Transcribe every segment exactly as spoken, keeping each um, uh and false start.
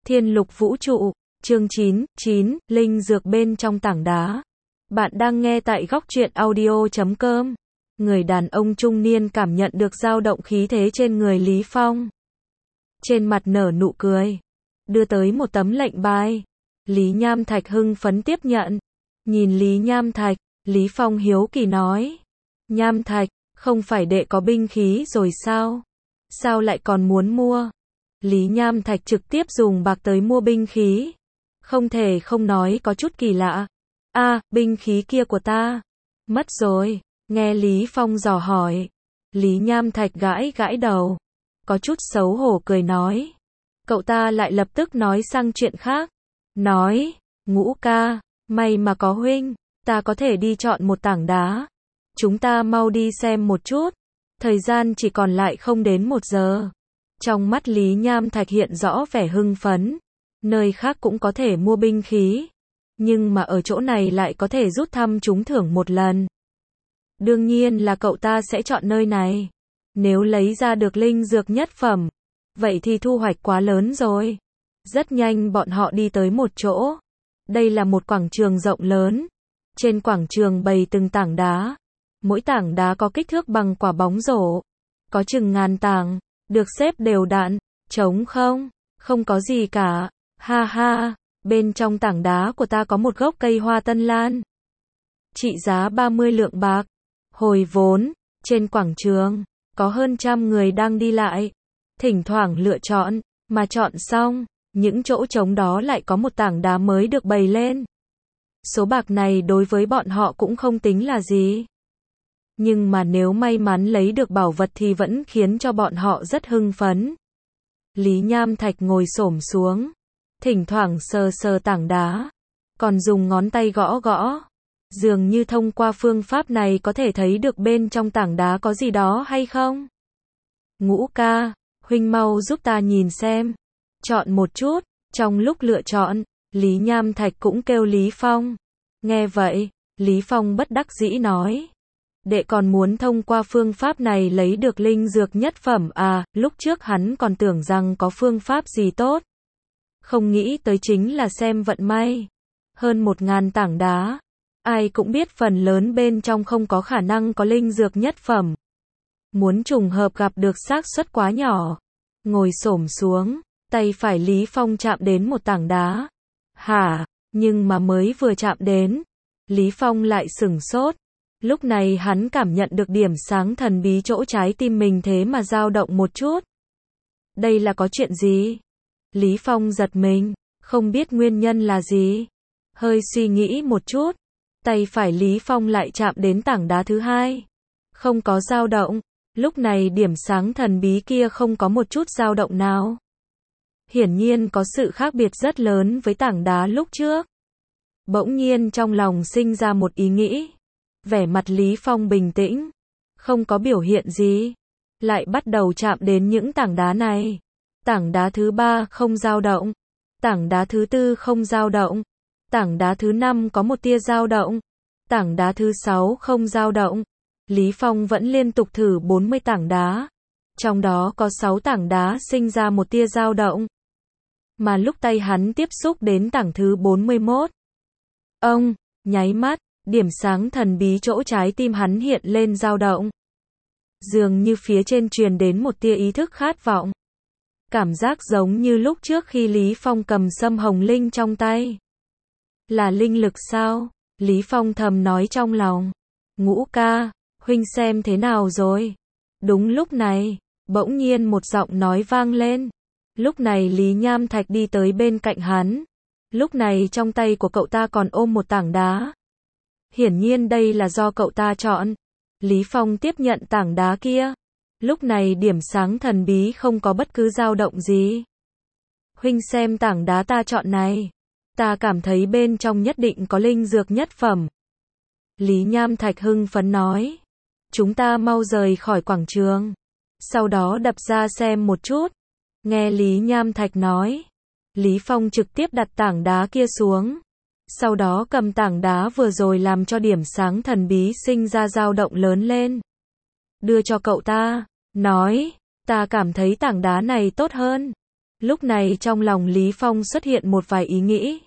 Thiên lục vũ trụ, chương chín, chín, linh dược bên trong tảng đá. Bạn đang nghe tại góc truyện audio chấm com. Người đàn ông trung niên cảm nhận được dao động khí thế trên người Lý Phong. Trên mặt nở nụ cười. Đưa tới một tấm lệnh bài. Lý Nham Thạch hưng phấn tiếp nhận. Nhìn Lý Nham Thạch, Lý Phong hiếu kỳ nói. Nham Thạch, không phải đệ có binh khí rồi sao? Sao lại còn muốn mua? Lý Nham Thạch trực tiếp dùng bạc tới mua binh khí. Không thể không nói có chút kỳ lạ. A, à, binh khí kia của ta. Mất rồi. Nghe Lý Phong dò hỏi. Lý Nham Thạch gãi gãi đầu. Có chút xấu hổ cười nói. Cậu ta lại lập tức nói sang chuyện khác. Nói, Ngũ ca, may mà có huynh, ta có thể đi chọn một tảng đá. Chúng ta mau đi xem một chút. Thời gian chỉ còn lại không đến một giờ. Trong mắt Lý Nham Thạch hiện rõ vẻ hưng phấn. Nơi khác cũng có thể mua binh khí. Nhưng mà ở chỗ này lại có thể rút thăm trúng thưởng một lần. Đương nhiên là cậu ta sẽ chọn nơi này. Nếu lấy ra được linh dược nhất phẩm, vậy thì thu hoạch quá lớn rồi. Rất nhanh bọn họ đi tới một chỗ. Đây là một quảng trường rộng lớn. Trên quảng trường bày từng tảng đá. Mỗi tảng đá có kích thước bằng quả bóng rổ. Có chừng ngàn tảng, được xếp đều đặn, trống không, không có gì cả. Ha ha, bên trong tảng đá của ta có một gốc cây hoa tân lan. Trị giá ba mươi lượng bạc. Hồi vốn, trên quảng trường, có hơn trăm người đang đi lại. Thỉnh thoảng lựa chọn, mà chọn xong, những chỗ trống đó lại có một tảng đá mới được bày lên. Số bạc này đối với bọn họ cũng không tính là gì. Nhưng mà nếu may mắn lấy được bảo vật thì vẫn khiến cho bọn họ rất hưng phấn. Lý Nham Thạch ngồi xổm xuống, thỉnh thoảng sờ sờ tảng đá, còn dùng ngón tay gõ gõ. Dường như thông qua phương pháp này có thể thấy được bên trong tảng đá có gì đó hay không. Ngũ ca, huynh mau giúp ta nhìn xem. Chọn một chút. Trong lúc lựa chọn, Lý Nham Thạch cũng kêu Lý Phong. Nghe vậy, Lý Phong bất đắc dĩ nói. Đệ còn muốn thông qua phương pháp này lấy được linh dược nhất phẩm à, lúc trước hắn còn tưởng rằng có phương pháp gì tốt. Không nghĩ tới chính là xem vận may. Hơn một ngàn tảng đá. Ai cũng biết phần lớn bên trong không có khả năng có linh dược nhất phẩm. Muốn trùng hợp gặp được xác suất quá nhỏ. Ngồi xổm xuống, tay phải Lý Phong chạm đến một tảng đá. Hả, nhưng mà mới vừa chạm đến, Lý Phong lại sửng sốt. Lúc này hắn cảm nhận được điểm sáng thần bí chỗ trái tim mình thế mà dao động một chút. Đây là có chuyện gì? Lý Phong giật mình, không biết nguyên nhân là gì. Hơi suy nghĩ một chút, tay phải Lý Phong lại chạm đến tảng đá thứ hai. Không có dao động, lúc này điểm sáng thần bí kia không có một chút dao động nào. Hiển nhiên có sự khác biệt rất lớn với tảng đá lúc trước. Bỗng nhiên trong lòng sinh ra một ý nghĩ. Vẻ mặt Lý Phong bình tĩnh, không có biểu hiện gì, lại bắt đầu chạm đến những tảng đá này. Tảng đá thứ ba không dao động, tảng đá thứ tư không dao động, tảng đá thứ năm có một tia dao động, tảng đá thứ sáu không dao động. Lý Phong vẫn liên tục thử bốn mươi tảng đá, trong đó có sáu tảng đá sinh ra một tia dao động. Mà lúc tay hắn tiếp xúc đến tảng thứ bốn mươi mốt, ông, nháy mắt, điểm sáng thần bí chỗ trái tim hắn hiện lên dao động. Dường như phía trên truyền đến một tia ý thức khát vọng. Cảm giác giống như lúc trước khi Lý Phong cầm sâm hồng linh trong tay. Là linh lực sao? Lý Phong thầm nói trong lòng. Ngũ ca, huynh xem thế nào rồi? Đúng lúc này, bỗng nhiên một giọng nói vang lên. Lúc này Lý Nham Thạch đi tới bên cạnh hắn. Lúc này trong tay của cậu ta còn ôm một tảng đá. Hiển nhiên đây là do cậu ta chọn. Lý Phong tiếp nhận tảng đá kia. Lúc này điểm sáng thần bí không có bất cứ dao động gì. Huynh xem tảng đá ta chọn này. Ta cảm thấy bên trong nhất định có linh dược nhất phẩm. Lý Nham Thạch hưng phấn nói. Chúng ta mau rời khỏi quảng trường. Sau đó đập ra xem một chút. Nghe Lý Nham Thạch nói. Lý Phong trực tiếp đặt tảng đá kia xuống. Sau đó cầm tảng đá vừa rồi làm cho điểm sáng thần bí sinh ra dao động lớn lên. Đưa cho cậu ta, nói, ta cảm thấy tảng đá này tốt hơn. Lúc này trong lòng Lý Phong xuất hiện một vài ý nghĩ.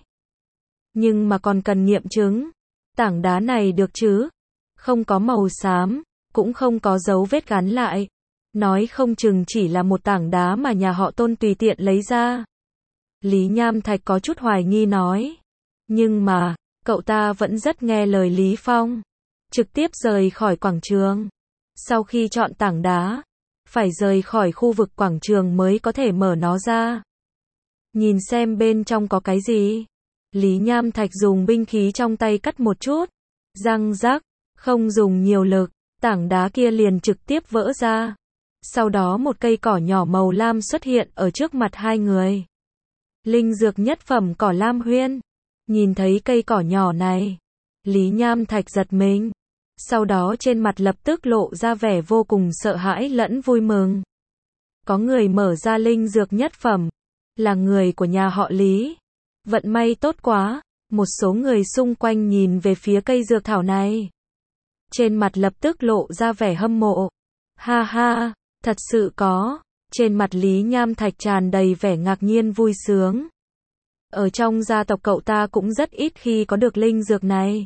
Nhưng mà còn cần nghiệm chứng. Tảng đá này được chứ? Không có màu xám, cũng không có dấu vết gắn lại. Nói không chừng chỉ là một tảng đá mà nhà họ Tôn tùy tiện lấy ra. Lý Nham Thạch có chút hoài nghi nói. Nhưng mà, cậu ta vẫn rất nghe lời Lý Phong. Trực tiếp rời khỏi quảng trường. Sau khi chọn tảng đá, phải rời khỏi khu vực quảng trường mới có thể mở nó ra. Nhìn xem bên trong có cái gì. Lý Nham Thạch dùng binh khí trong tay cắt một chút. Răng rắc, không dùng nhiều lực, tảng đá kia liền trực tiếp vỡ ra. Sau đó một cây cỏ nhỏ màu lam xuất hiện ở trước mặt hai người. Linh dược nhất phẩm cỏ lam huyên. Nhìn thấy cây cỏ nhỏ này, Lý Nham Thạch giật mình. Sau đó trên mặt lập tức lộ ra vẻ vô cùng sợ hãi lẫn vui mừng. Có người mở ra linh dược nhất phẩm, là người của nhà họ Lý. Vận may tốt quá, một số người xung quanh nhìn về phía cây dược thảo này. Trên mặt lập tức lộ ra vẻ hâm mộ. Ha ha, thật sự có. Trên mặt Lý Nham Thạch tràn đầy vẻ ngạc nhiên vui sướng. Ở trong gia tộc cậu ta cũng rất ít khi có được linh dược này.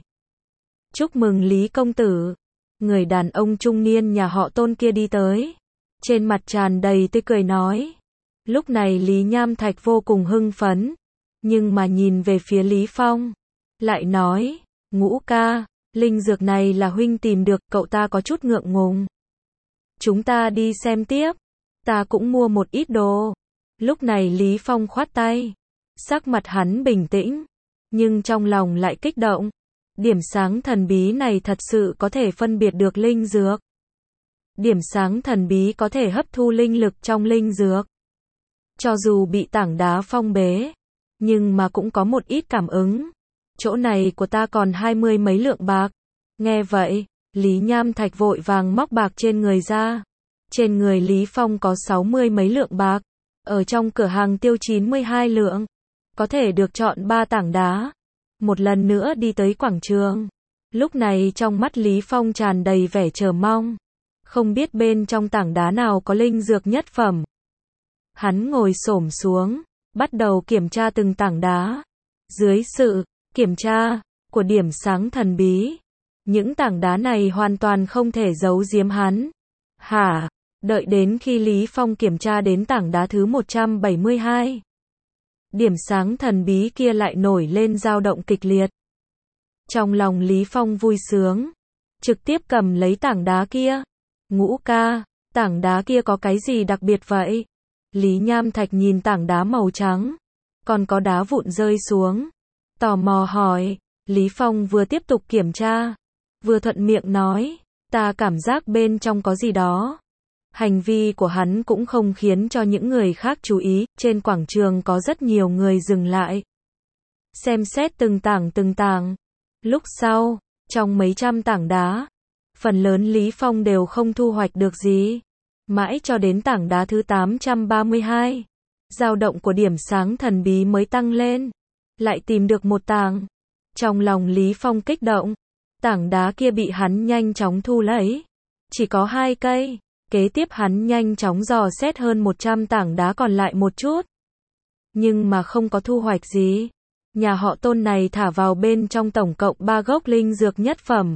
Chúc mừng Lý công tử. Người đàn ông trung niên nhà họ Tôn kia đi tới. Trên mặt tràn đầy tươi cười nói. Lúc này Lý Nham Thạch vô cùng hưng phấn. Nhưng mà nhìn về phía Lý Phong. Lại nói, Ngũ ca, linh dược này là huynh tìm được, cậu ta có chút ngượng ngùng. Chúng ta đi xem tiếp. Ta cũng mua một ít đồ. Lúc này Lý Phong khoát tay. Sắc mặt hắn bình tĩnh. Nhưng trong lòng lại kích động. Điểm sáng thần bí này thật sự có thể phân biệt được linh dược. Điểm sáng thần bí có thể hấp thu linh lực trong linh dược. Cho dù bị tảng đá phong bế, nhưng mà cũng có một ít cảm ứng. Chỗ này của ta còn hai mươi mấy lượng bạc. Nghe vậy, Lý Nham Thạch vội vàng móc bạc trên người ra. Trên người Lý Phong có sáu mươi mấy lượng bạc. Ở trong cửa hàng tiêu chín mươi hai lượng. Có thể được chọn ba tảng đá. Một lần nữa đi tới quảng trường. Lúc này trong mắt Lý Phong tràn đầy vẻ chờ mong. Không biết bên trong tảng đá nào có linh dược nhất phẩm. Hắn ngồi xổm xuống, bắt đầu kiểm tra từng tảng đá. Dưới sự kiểm tra của điểm sáng thần bí, những tảng đá này hoàn toàn không thể giấu giếm hắn. Hả? Đợi đến khi Lý Phong kiểm tra đến tảng đá thứ một trăm bảy mươi hai. Điểm sáng thần bí kia lại nổi lên dao động kịch liệt. Trong lòng Lý Phong vui sướng, trực tiếp cầm lấy tảng đá kia. Ngũ ca, tảng đá kia có cái gì đặc biệt vậy? Lý Nham Thạch nhìn tảng đá màu trắng, còn có đá vụn rơi xuống. Tò mò hỏi, Lý Phong vừa tiếp tục kiểm tra, vừa thuận miệng nói, ta cảm giác bên trong có gì đó. Hành vi của hắn cũng không khiến cho những người khác chú ý, trên quảng trường có rất nhiều người dừng lại. Xem xét từng tảng từng tảng. Lúc sau, trong mấy trăm tảng đá, phần lớn Lý Phong đều không thu hoạch được gì. Mãi cho đến tảng đá thứ tám trăm ba mươi hai, dao động của điểm sáng thần bí mới tăng lên. Lại tìm được một tảng. Trong lòng Lý Phong kích động, tảng đá kia bị hắn nhanh chóng thu lấy. Chỉ có hai cây. Kế tiếp hắn nhanh chóng dò xét hơn một trăm tảng đá còn lại một chút. Nhưng mà không có thu hoạch gì. Nhà họ Tôn này thả vào bên trong tổng cộng ba gốc linh dược nhất phẩm.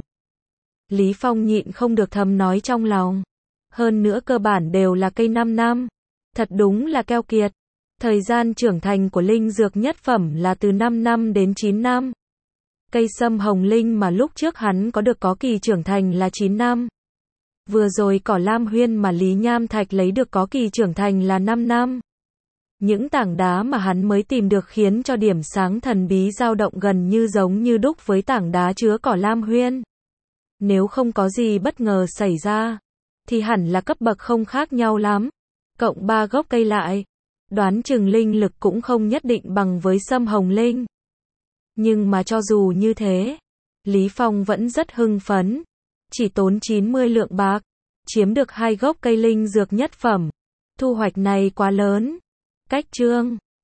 Lý Phong nhịn không được thầm nói trong lòng. Hơn nữa cơ bản đều là cây năm năm. Thật đúng là keo kiệt. Thời gian trưởng thành của linh dược nhất phẩm là từ năm năm đến chín năm. Cây sâm hồng linh mà lúc trước hắn có được có kỳ trưởng thành là chín năm. Vừa rồi cỏ lam huyên mà Lý Nham Thạch lấy được có kỳ trưởng thành là năm năm. Những tảng đá mà hắn mới tìm được khiến cho điểm sáng thần bí dao động gần như giống như đúc với tảng đá chứa cỏ lam huyên. Nếu không có gì bất ngờ xảy ra, thì hẳn là cấp bậc không khác nhau lắm. Cộng ba gốc cây lại, đoán chừng linh lực cũng không nhất định bằng với sâm hồng linh. Nhưng mà cho dù như thế, Lý Phong vẫn rất hưng phấn. Chỉ tốn chín mươi lượng bạc, chiếm được hai gốc cây linh dược nhất phẩm. Thu hoạch này quá lớn. Cách chương